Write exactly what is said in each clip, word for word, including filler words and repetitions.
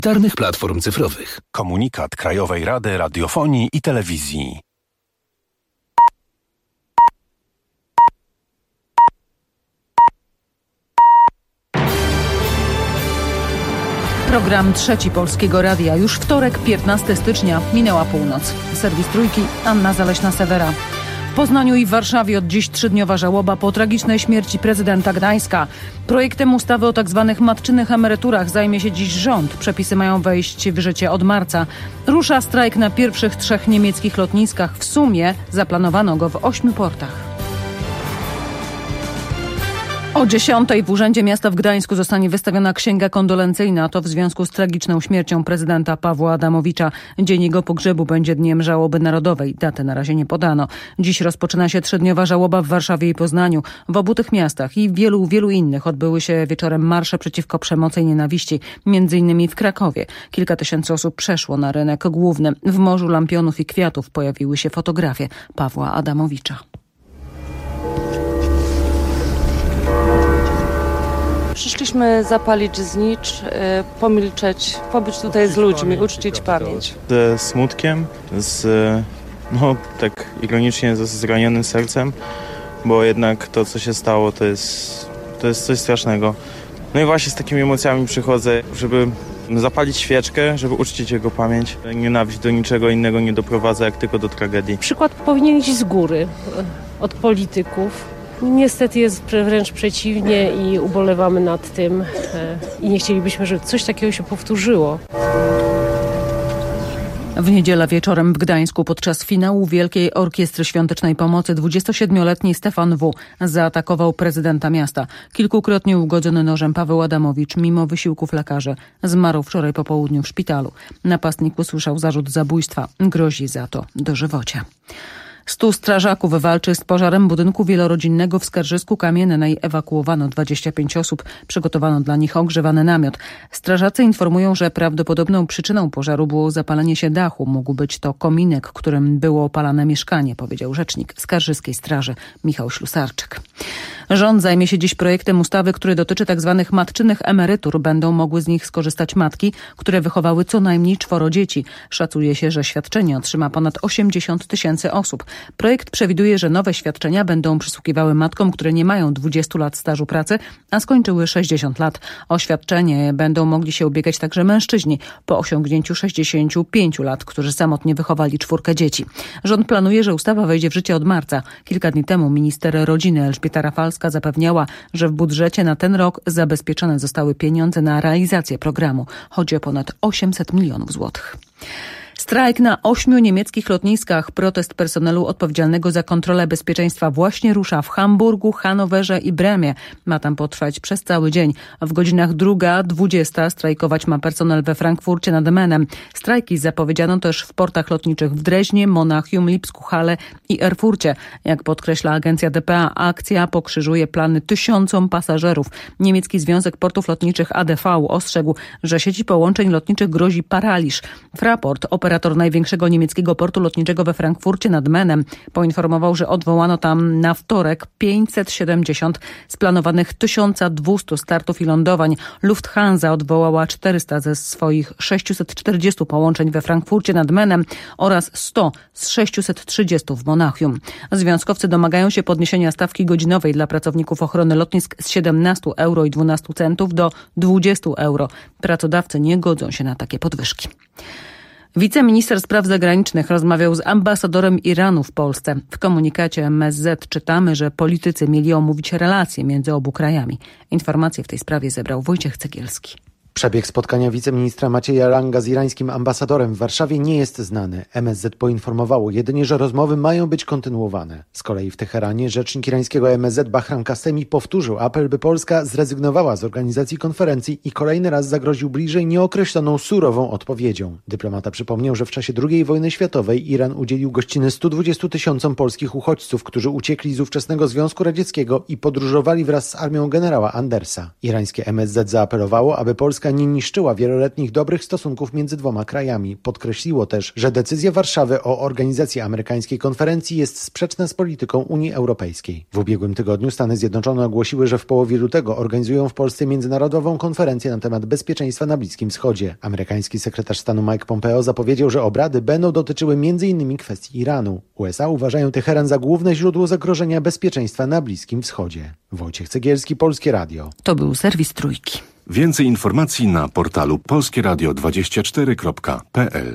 Tarnych Platform Cyfrowych. Komunikat Krajowej Rady Radiofonii i Telewizji. Program Trzeci Polskiego Radia. Już wtorek, piętnastego stycznia, minęła północ. Serwis Trójki, Anna Zaleśna-Sewera. W Poznaniu i w Warszawie od dziś trzydniowa żałoba po tragicznej śmierci prezydenta Gdańska. Projektem ustawy o tzw. matczynych emeryturach zajmie się dziś rząd. Przepisy mają wejść w życie od marca. Rusza strajk na pierwszych trzech niemieckich lotniskach. W sumie zaplanowano go w ośmiu portach. O dziesiątej w Urzędzie Miasta w Gdańsku zostanie wystawiona księga kondolencyjna. To w związku z tragiczną śmiercią prezydenta Pawła Adamowicza. Dzień jego pogrzebu będzie dniem żałoby narodowej. Daty na razie nie podano. Dziś rozpoczyna się trzydniowa żałoba w Warszawie i Poznaniu. W obu tych miastach i w wielu, wielu innych odbyły się wieczorem marsze przeciwko przemocy i nienawiści. Między innymi w Krakowie. Kilka tysięcy osób przeszło na rynek główny. W morzu lampionów i kwiatów pojawiły się fotografie Pawła Adamowicza. Przyszliśmy zapalić znicz, pomilczeć, pobyć tutaj z ludźmi, uczcić pamięć. Ze smutkiem, z, no tak ironicznie, ze zranionym sercem, bo jednak to, co się stało, to jest, to jest coś strasznego. No i właśnie z takimi emocjami przychodzę, żeby zapalić świeczkę, żeby uczcić jego pamięć. Nienawiść do niczego innego nie doprowadza, jak tylko do tragedii. Przykład powinien iść z góry, od polityków. Niestety jest wręcz przeciwnie i ubolewamy nad tym i nie chcielibyśmy, żeby coś takiego się powtórzyło. W niedzielę wieczorem w Gdańsku podczas finału Wielkiej Orkiestry Świątecznej Pomocy dwudziestosiedmioletni Stefan W. zaatakował prezydenta miasta. Kilkukrotnie ugodzony nożem Paweł Adamowicz, mimo wysiłków lekarzy, zmarł wczoraj po południu w szpitalu. Napastnik usłyszał zarzut zabójstwa. Grozi za to dożywocie. Stu strażaków walczy z pożarem budynku wielorodzinnego w Skarżysku Kamiennej. Ewakuowano dwadzieścia pięć osób. Przygotowano dla nich ogrzewany namiot. Strażacy informują, że prawdopodobną przyczyną pożaru było zapalenie się dachu. Mógł być to kominek, którym było opalane mieszkanie, powiedział rzecznik Skarżyskiej Straży Michał Ślusarczyk. Rząd zajmie się dziś projektem ustawy, który dotyczy tzw. matczynych emerytur. Będą mogły z nich skorzystać matki, które wychowały co najmniej czworo dzieci. Szacuje się, że świadczenie otrzyma ponad osiemdziesiąt tysięcy osób. Projekt przewiduje, że nowe świadczenia będą przysługiwały matkom, które nie mają dwudziestu lat stażu pracy, a skończyły sześćdziesiąt lat. O świadczenie będą mogli się ubiegać także mężczyźni po osiągnięciu sześćdziesięciu pięciu lat, którzy samotnie wychowali czwórkę dzieci. Rząd planuje, że ustawa wejdzie w życie od marca. Kilka dni temu minister rodziny Elżbieta Rafalska zapewniała, że w budżecie na ten rok zabezpieczone zostały pieniądze na realizację programu. Chodzi o ponad osiemset milionów złotych. Strajk na ośmiu niemieckich lotniskach. Protest personelu odpowiedzialnego za kontrolę bezpieczeństwa właśnie rusza w Hamburgu, Hanowerze i Bremie. Ma tam potrwać przez cały dzień. W godzinach druga, dwudziesta strajkować ma personel we Frankfurcie nad Menem. Strajki zapowiedziano też w portach lotniczych w Dreźnie, Monachium, Lipsku, Halle i Erfurcie. Jak podkreśla agencja D P A, akcja pokrzyżuje plany tysiącom pasażerów. Niemiecki Związek Portów Lotniczych A D V ostrzegł, że sieci połączeń lotniczych grozi paraliż. Fraport, operator największego niemieckiego portu lotniczego we Frankfurcie nad Menem, poinformował, że odwołano tam na wtorek pięćset siedemdziesiąt z planowanych tysiąc dwieście startów i lądowań. Lufthansa odwołała czterysta ze swoich sześciuset czterdziestu połączeń we Frankfurcie nad Menem oraz sto z sześciuset trzydziestu w Monachium. Związkowcy domagają się podniesienia stawki godzinowej dla pracowników ochrony lotnisk z siedemnastu euro i dwunastu centów do dwudziestu euro. Pracodawcy nie godzą się na takie podwyżki. Wiceminister spraw zagranicznych rozmawiał z ambasadorem Iranu w Polsce. W komunikacie M S Z czytamy, że politycy mieli omówić relacje między obu krajami. Informacje w tej sprawie zebrał Wojciech Cegielski. Przebieg spotkania wiceministra Macieja Langa z irańskim ambasadorem w Warszawie nie jest znany. M S Z poinformowało jedynie, że rozmowy mają być kontynuowane. Z kolei w Teheranie rzecznik irańskiego M S Z Bahram Kasemi powtórzył apel, by Polska zrezygnowała z organizacji konferencji i kolejny raz zagroził bliżej nieokreśloną surową odpowiedzią. Dyplomata przypomniał, że w czasie drugiej wojny światowej Iran udzielił gościny stu dwudziestu tysiącom polskich uchodźców, którzy uciekli z ówczesnego Związku Radzieckiego i podróżowali wraz z armią generała Andersa. Irańskie M S Z zaapelowało, aby Polska Polska nie niszczyła wieloletnich dobrych stosunków między dwoma krajami. Podkreśliło też, że decyzja Warszawy o organizacji amerykańskiej konferencji jest sprzeczna z polityką Unii Europejskiej. W ubiegłym tygodniu Stany Zjednoczone ogłosiły, że w połowie lutego organizują w Polsce międzynarodową konferencję na temat bezpieczeństwa na Bliskim Wschodzie. Amerykański sekretarz stanu Mike Pompeo zapowiedział, że obrady będą dotyczyły między innymi kwestii Iranu. U S A uważają Teheran za główne źródło zagrożenia bezpieczeństwa na Bliskim Wschodzie. Wojciech Cegielski, Polskie Radio. To był serwis Trójki. Więcej informacji na portalu polskie radio dwadzieścia cztery kropka p l.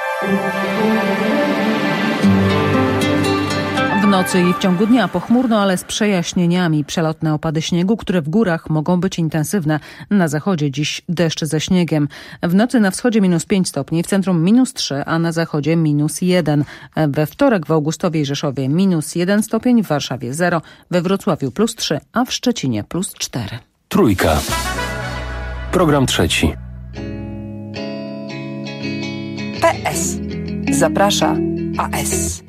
W nocy i w ciągu dnia pochmurno, ale z przejaśnieniami. Przelotne opady śniegu, które w górach mogą być intensywne. Na zachodzie dziś deszcz ze śniegiem. W nocy na wschodzie minus pięć stopni, w centrum minus trzy, a na zachodzie minus jeden. We wtorek w Augustowie i Rzeszowie minus jeden stopień, w Warszawie zero, we Wrocławiu plus trzy, a w Szczecinie plus cztery. Trójka. Program trzeci. P S. Zaprasza A S.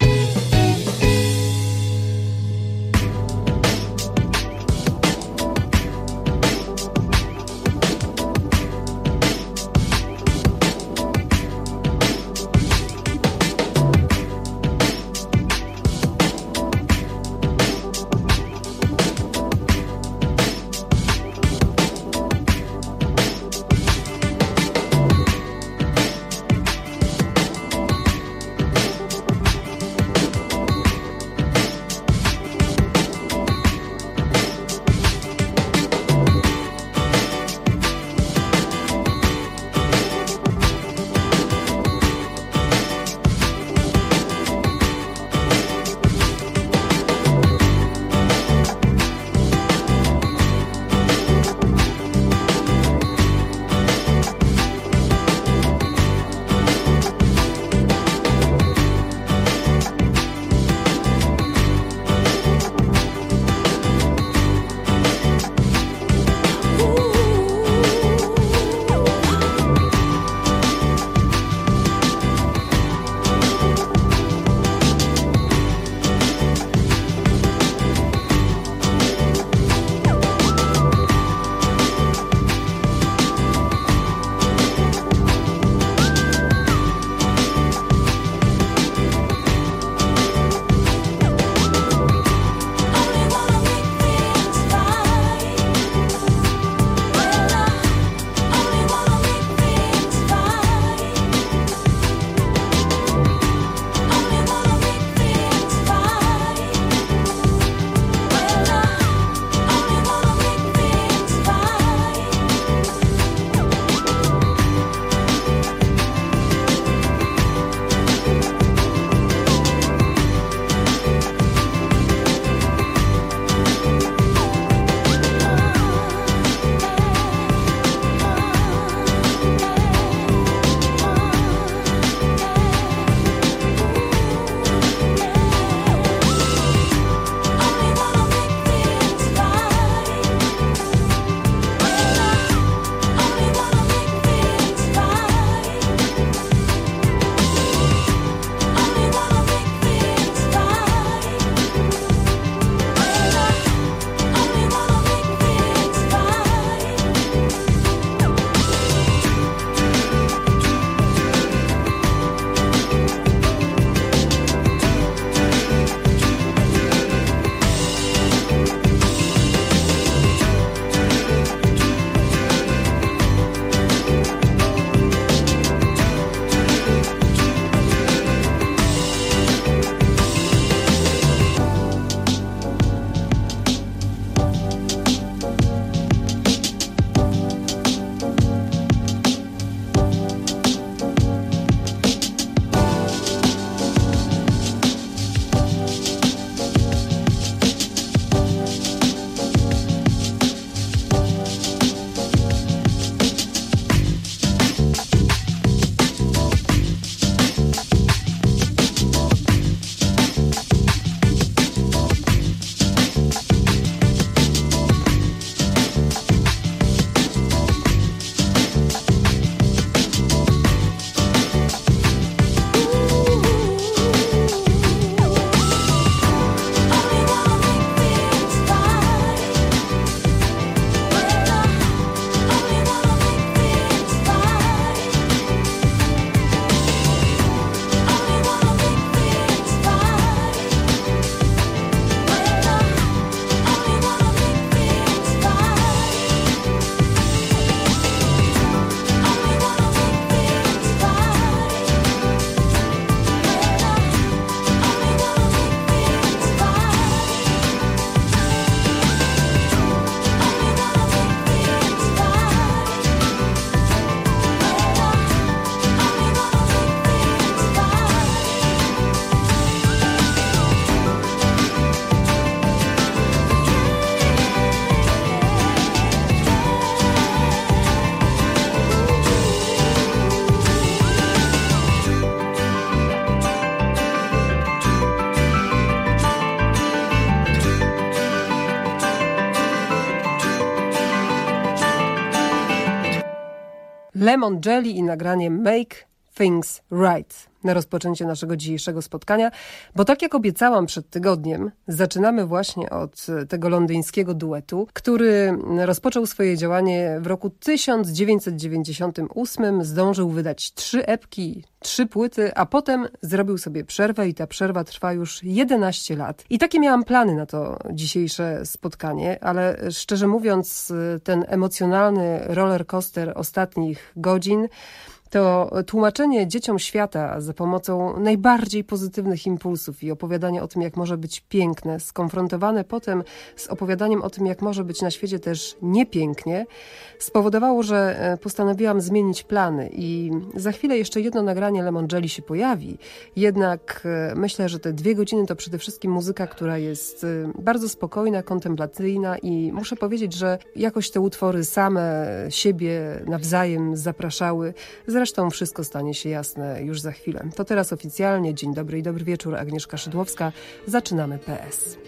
Lemon Jelly i nagranie Make Things Right na rozpoczęcie naszego dzisiejszego spotkania, bo tak jak obiecałam przed tygodniem, zaczynamy właśnie od tego londyńskiego duetu, który rozpoczął swoje działanie w roku tysiąc dziewięćset dziewięćdziesiątym ósmym, zdążył wydać trzy epki, trzy płyty, a potem zrobił sobie przerwę i ta przerwa trwa już jedenaście lat. I takie miałam plany na to dzisiejsze spotkanie, ale szczerze mówiąc, ten emocjonalny roller coaster ostatnich godzin to tłumaczenie dzieciom świata za pomocą najbardziej pozytywnych impulsów i opowiadanie o tym, jak może być piękne, skonfrontowane potem z opowiadaniem o tym, jak może być na świecie też niepięknie, spowodowało, że postanowiłam zmienić plany i za chwilę jeszcze jedno nagranie Lemon Jelly się pojawi. Jednak myślę, że te dwie godziny to przede wszystkim muzyka, która jest bardzo spokojna, kontemplacyjna i muszę powiedzieć, że jakoś te utwory same siebie nawzajem zapraszały. Zresztą wszystko stanie się jasne już za chwilę. To teraz oficjalnie. Dzień dobry i dobry wieczór. Agnieszka Szydłowska. Zaczynamy P S.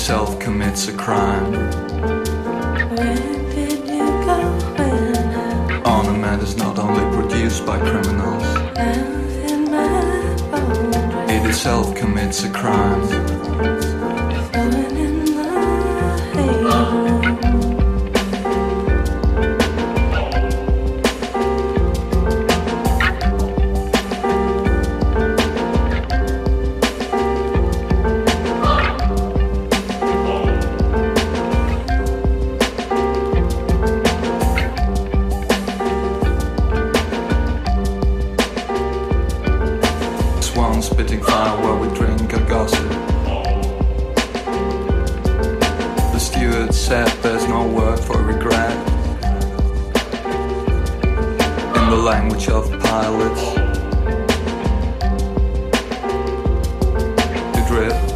itself commits a crime. Ornament is not only produced by criminals, it itself commits a crime. Spitting fire while we drink and gossip. The steward said there's no word for regret. In the language of pilots, to drift,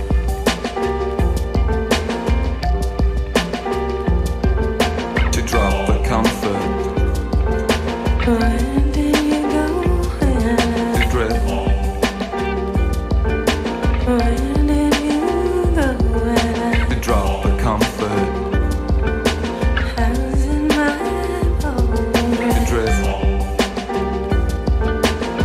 to drop the comfort, to drift. Drop the comfort, the drift,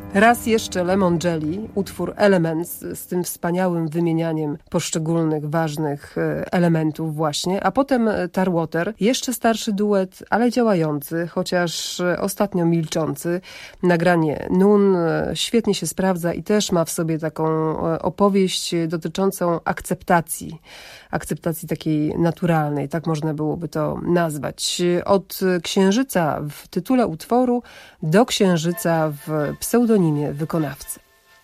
Raz jeszcze Lemon Jelly, utwór Elements z tym wspaniałym wymienianiem poszczególnych ważnych elementów właśnie, a potem Tarwater, jeszcze starszy duet, ale działający, chociaż ostatnio milczący. Nagranie Nun świetnie się sprawdza i też ma w sobie taką opowieść dotyczącą akceptacji, akceptacji takiej naturalnej, tak można byłoby to nazwać. Od księżyca w tytule utworu do księżyca w pseudonimie wykonawcy.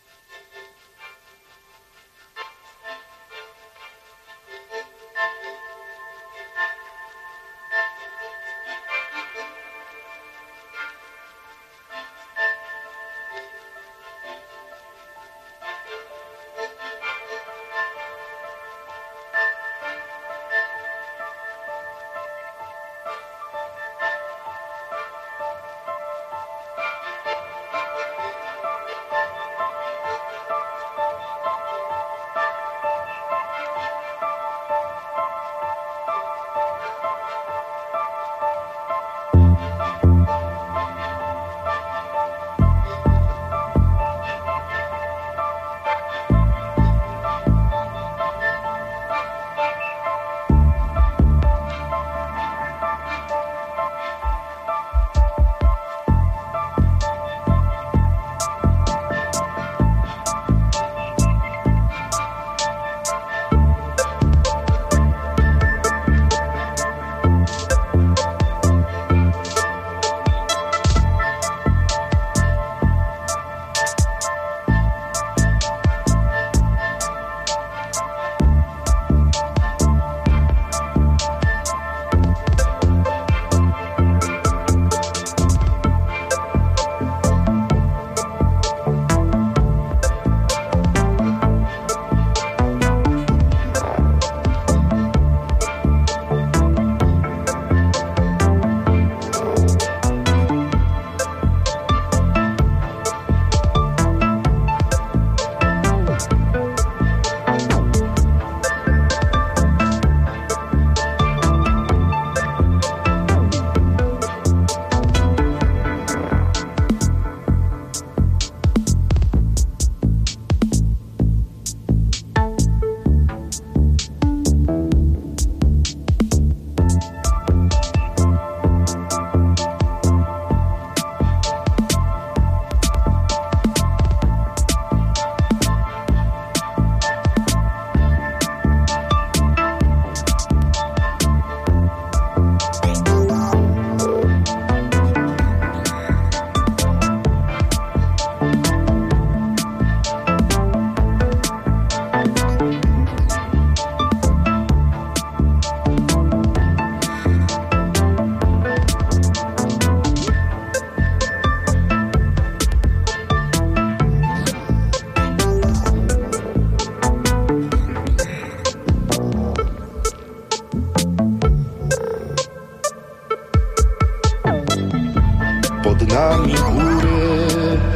Pod nami góry,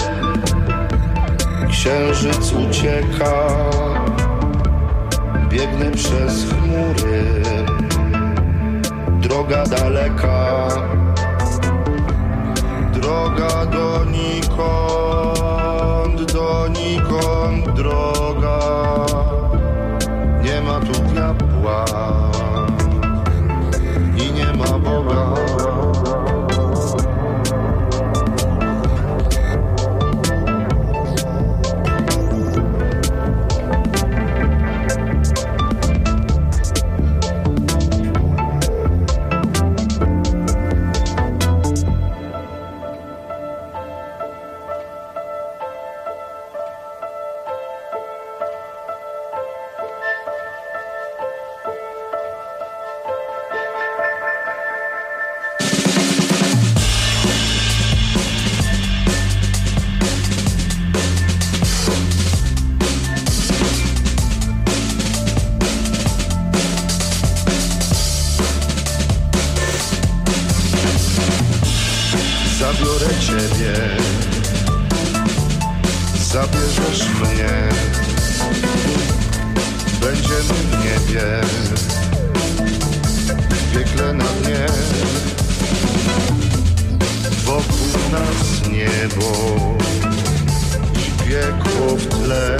księżyc ucieka, biegnę przez chmury, droga daleka, droga donikąd, donikąd droga, nie ma tu diabła i nie ma Boga. Zabiorę ciebie, zabierzesz mnie, będziemy w niebie, w piekle na dnie, wokół nas niebo, piekło w tle.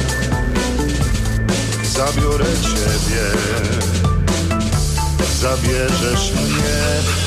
Zabiorę ciebie, zabierzesz mnie.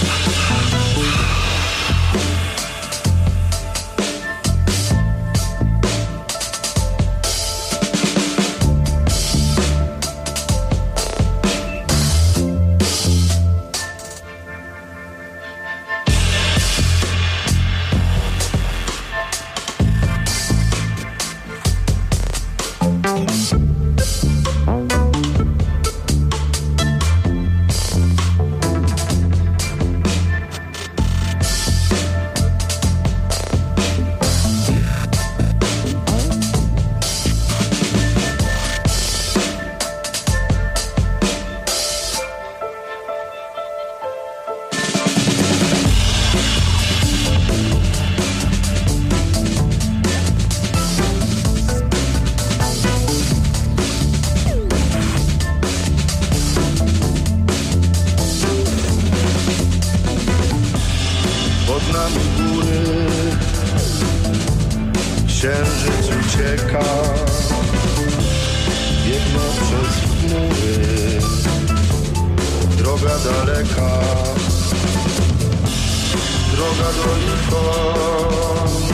Księżyc ucieka, biegnę przez chmury, droga daleka, droga donikąd,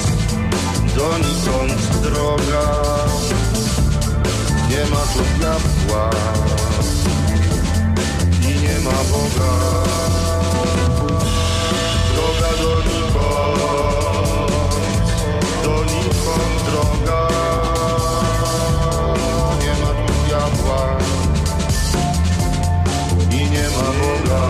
donikąd droga, nie ma tu diabła i nie ma Boga, droga donikąd. Donikąd droga, nie ma tu diabła i nie ma Boga.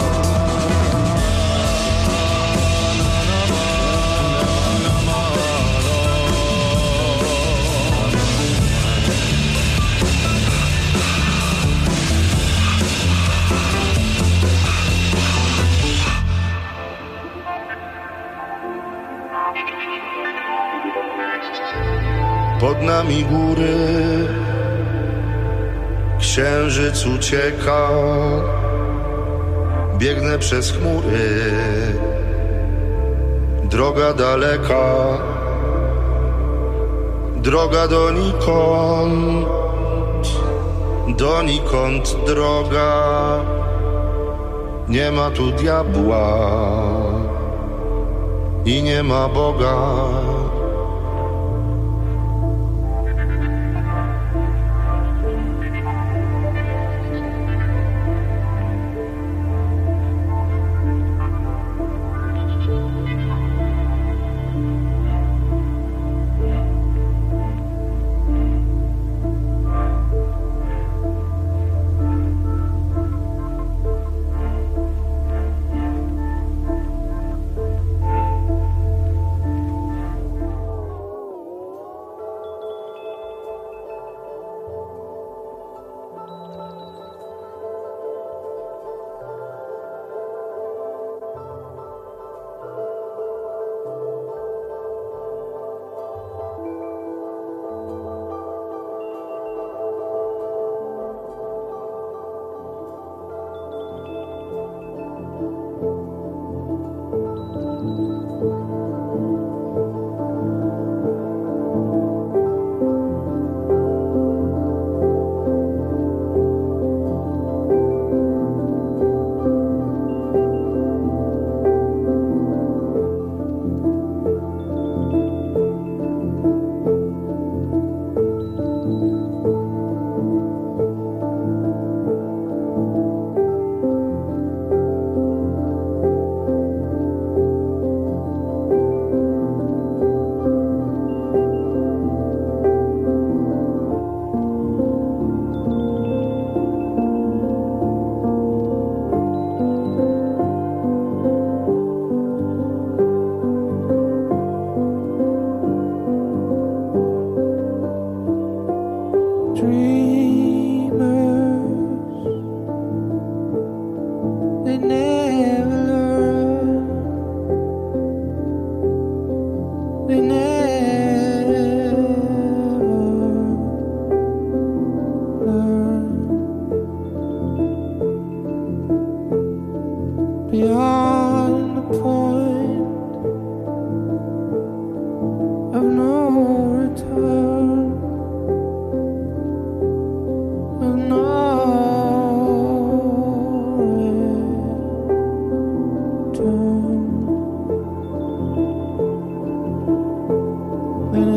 Pod nami góry, księżyc ucieka, biegnę przez chmury, droga daleka, droga donikąd, donikąd droga, nie ma tu diabła i nie ma Boga.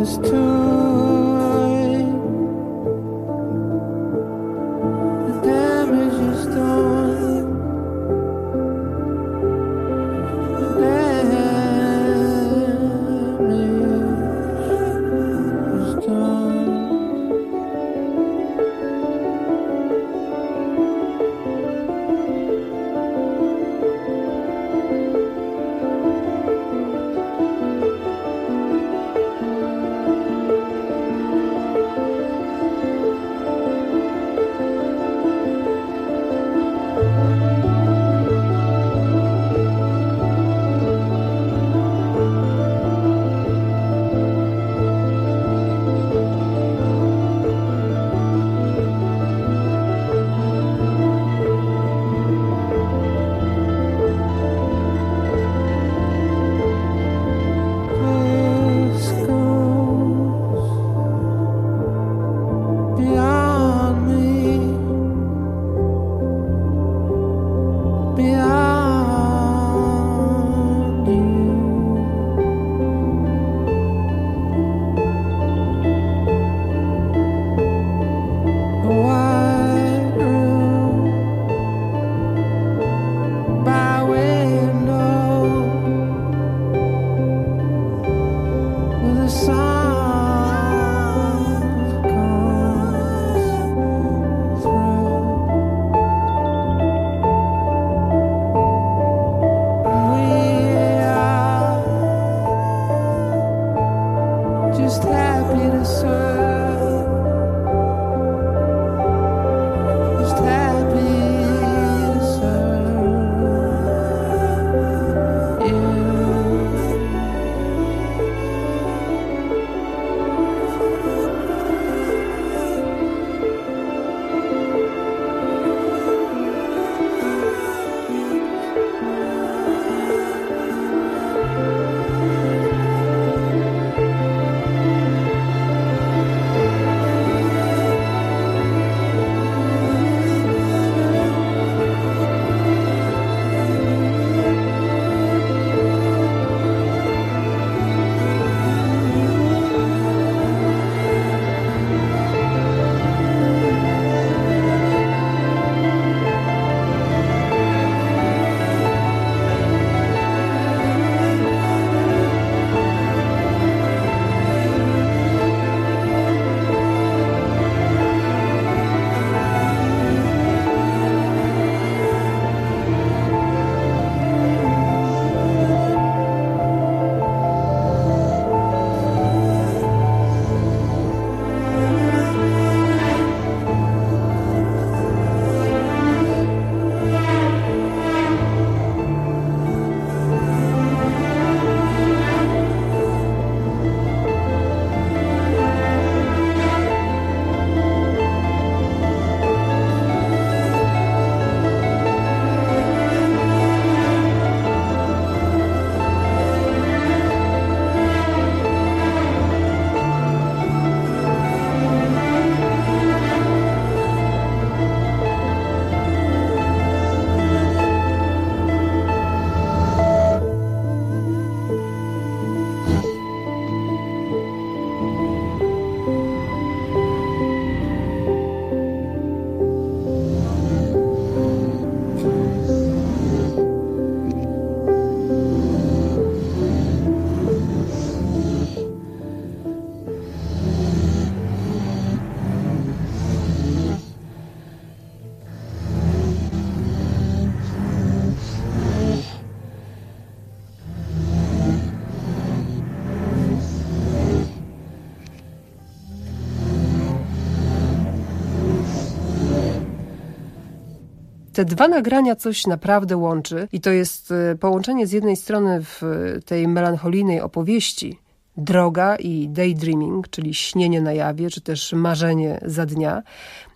Te dwa nagrania coś naprawdę łączy i to jest połączenie z jednej strony w tej melancholijnej opowieści droga i daydreaming, czyli śnienie na jawie, czy też marzenie za dnia.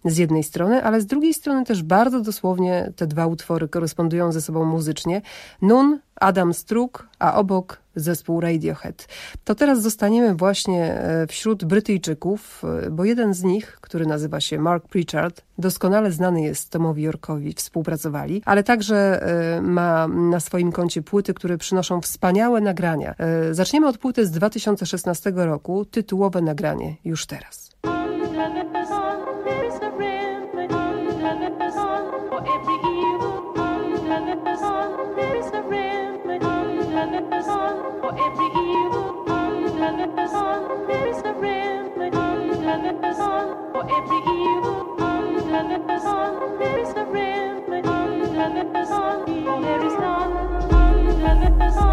z jednej strony, ale z drugiej strony też bardzo dosłownie te dwa utwory korespondują ze sobą muzycznie. Nun, Adam Struk, a obok zespół Radiohead. To teraz zostaniemy właśnie wśród Brytyjczyków, bo jeden z nich, który nazywa się Mark Pritchard, doskonale znany jest Tomowi Yorkowi, współpracowali, ale także ma na swoim koncie płyty, które przynoszą wspaniałe nagrania. Zaczniemy od płyty z dwa tysiące szesnastego roku, tytułowe nagranie Już teraz.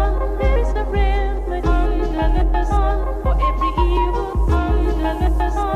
For every evil,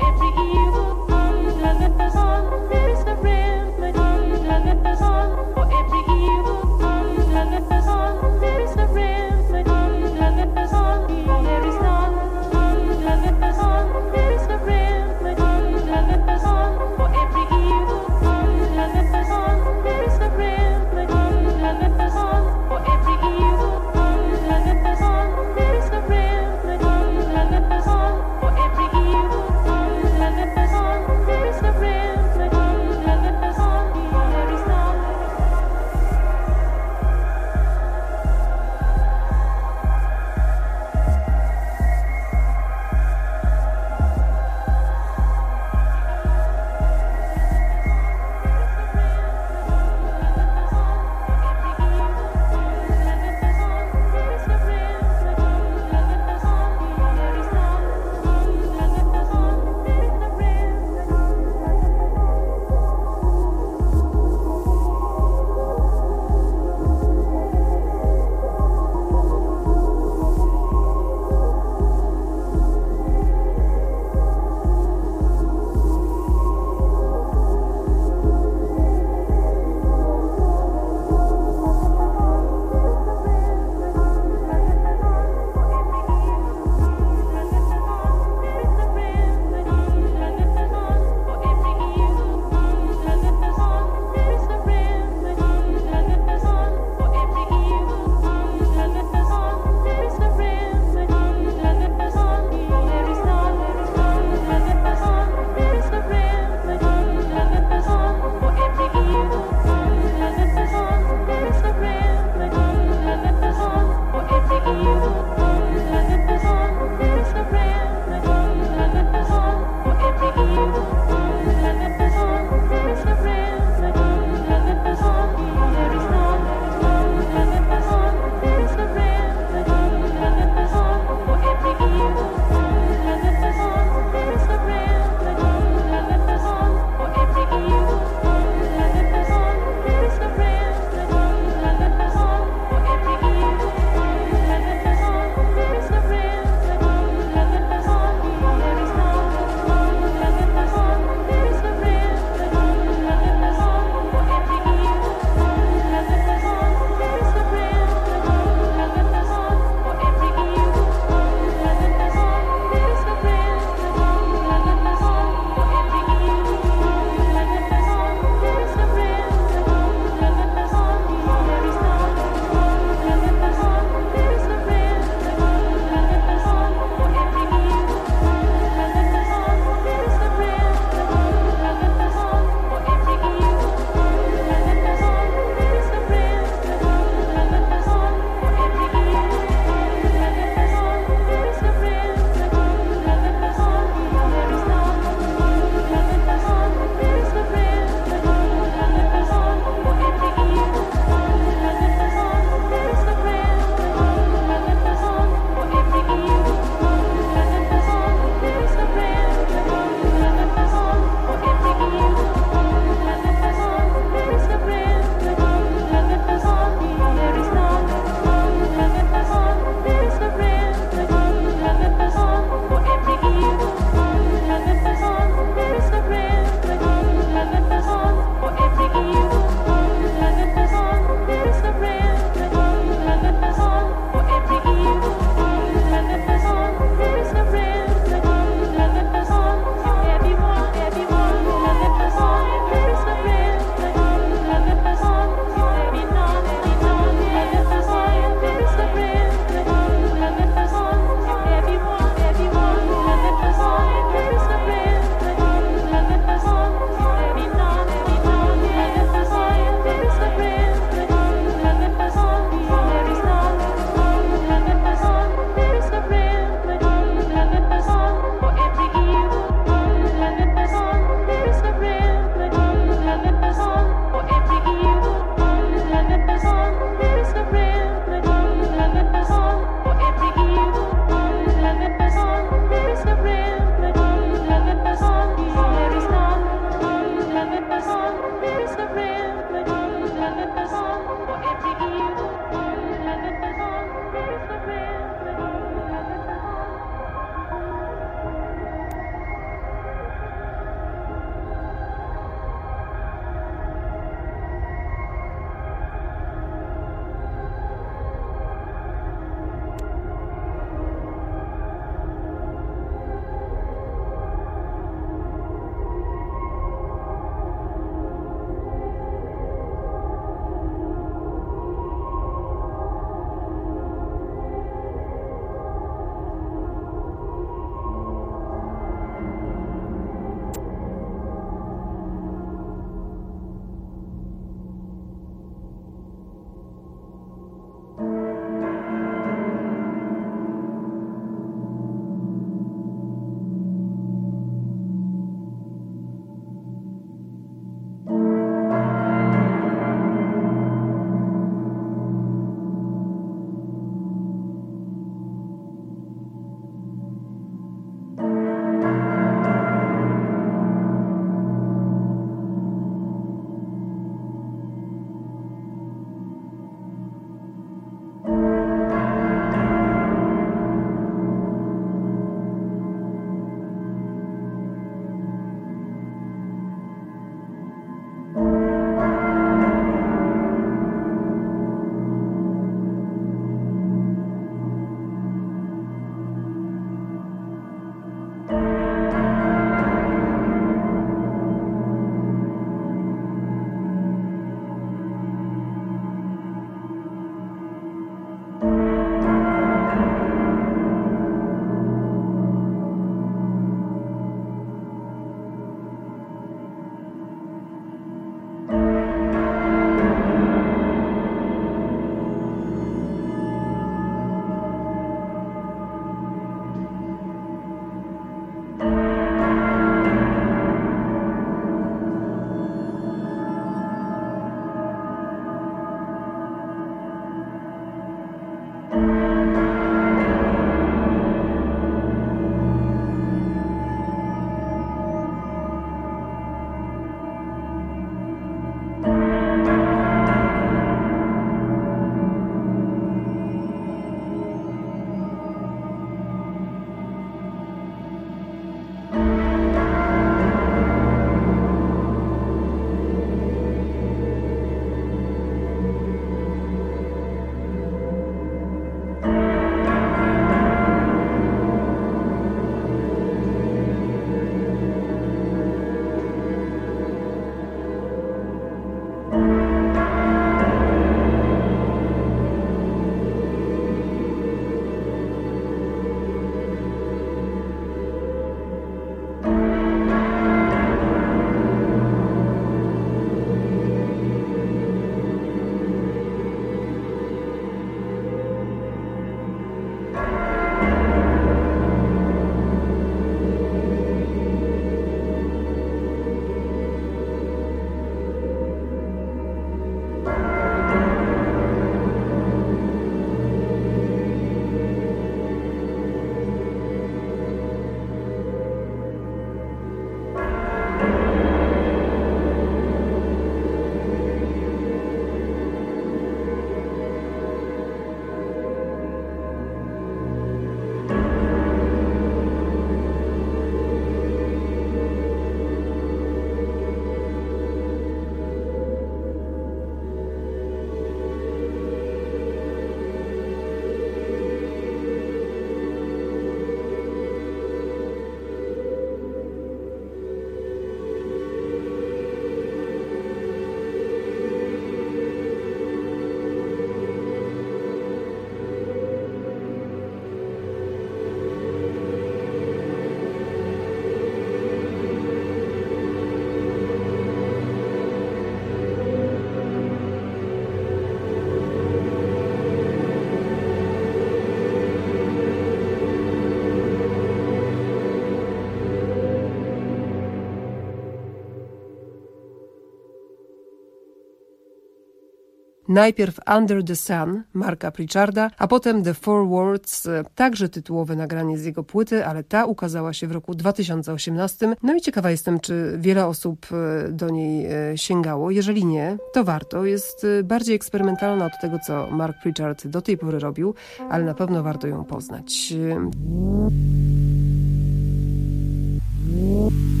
Najpierw Under the Sun Marka Pritcharda, a potem The Four Words, także tytułowe nagranie z jego płyty, ale ta ukazała się w roku dwa tysiące osiemnastym. No i ciekawa jestem, czy wiele osób do niej sięgało. Jeżeli nie, to warto. Jest bardziej eksperymentalna od tego, co Mark Pritchard do tej pory robił, ale na pewno warto ją poznać.